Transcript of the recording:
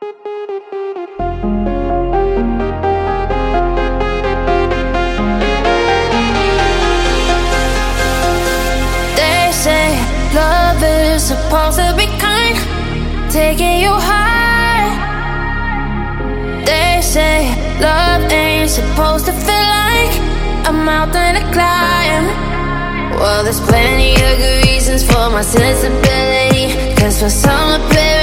They say love is supposed to be kind, taking you high. They say love ain't supposed to feel like a mountain to climb. Well, there's plenty of good reasons for my sensibility, 'cause for some appearance